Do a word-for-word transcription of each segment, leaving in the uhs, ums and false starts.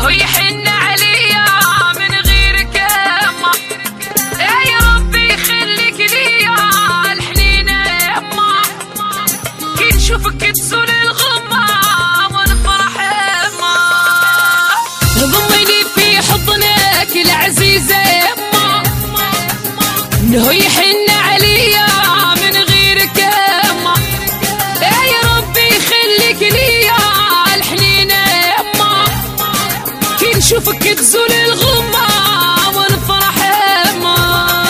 انه يحن عليا من غيرك يما. يا ربي خليك ليا الحنينه يما، كي نشوفك تزول الغمه ونفرح يما. ضميني في حضنك العزيزه يما، انه يحن عليا من غيرك يما. يا ربي خليك ليا الحنينه يما، كي نشوفك تزول الغمه ونفرح يما.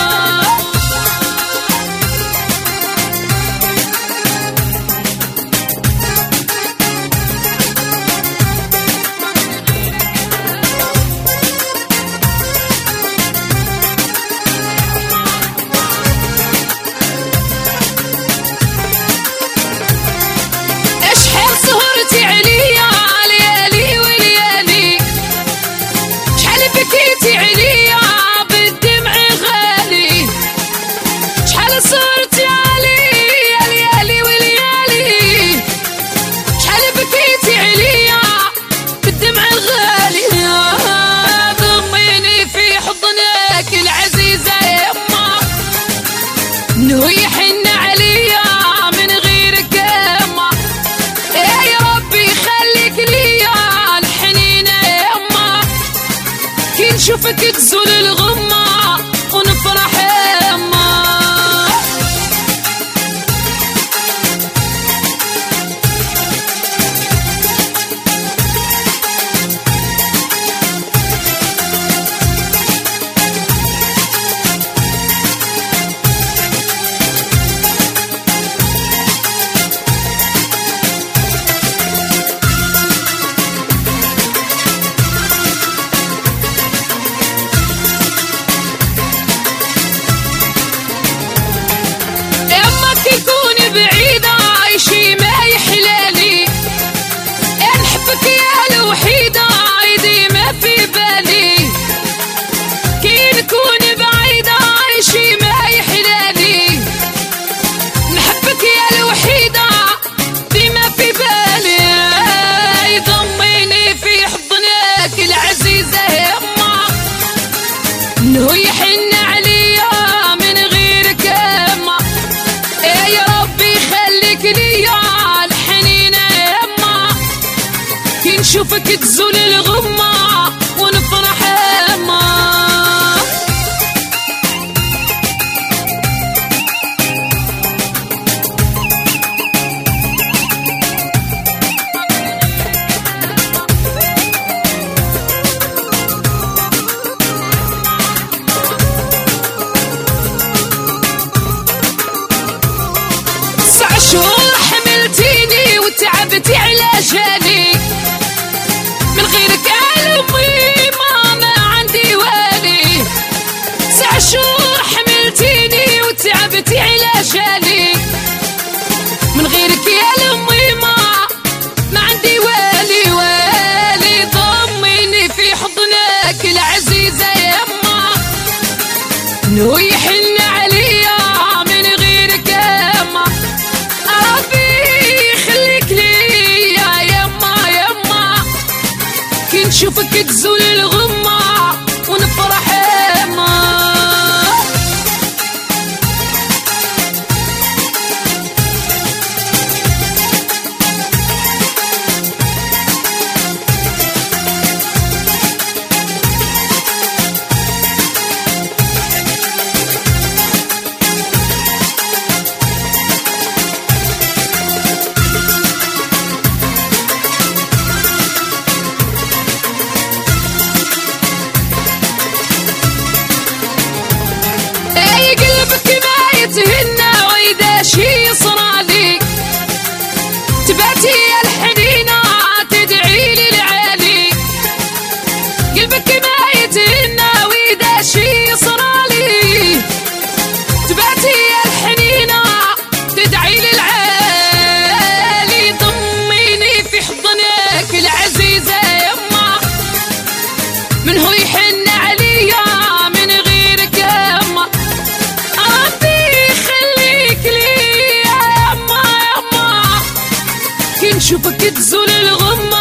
انه يحن عليا من غيرك يما. يا ربي خليك ليا الحنينه يما، كي نشوفك تزول الغمه ونفرح يما. انه يحن عليا من غيرك يما. يا ربي خليك ليا الحنينه يما، كي نشوفك تزول الغمه ونفرح يما. شهور حملتيني وتعبتي علشاني، من غيرك ألمي ما ما عندي والي. سع شهور حملتيني وتعبتي علشاني، من غيرك ألمي ما ما عندي والي والي. ضميني في حضنك العزيزة يما، انه يحن عليا من غيرك يما. نشوفك تزول الغمة ونفرح يما. شي صرالي تبعتي الحنينة تدعي لي العالي، قلبك ما يتهنى وإذا شي صرالي تبعتي الحنينة تدعي لي العالي. ضميني في حضنك العزيزة يما، من هو يحن عليا من غيرك يما. نشوفك تزول الغمة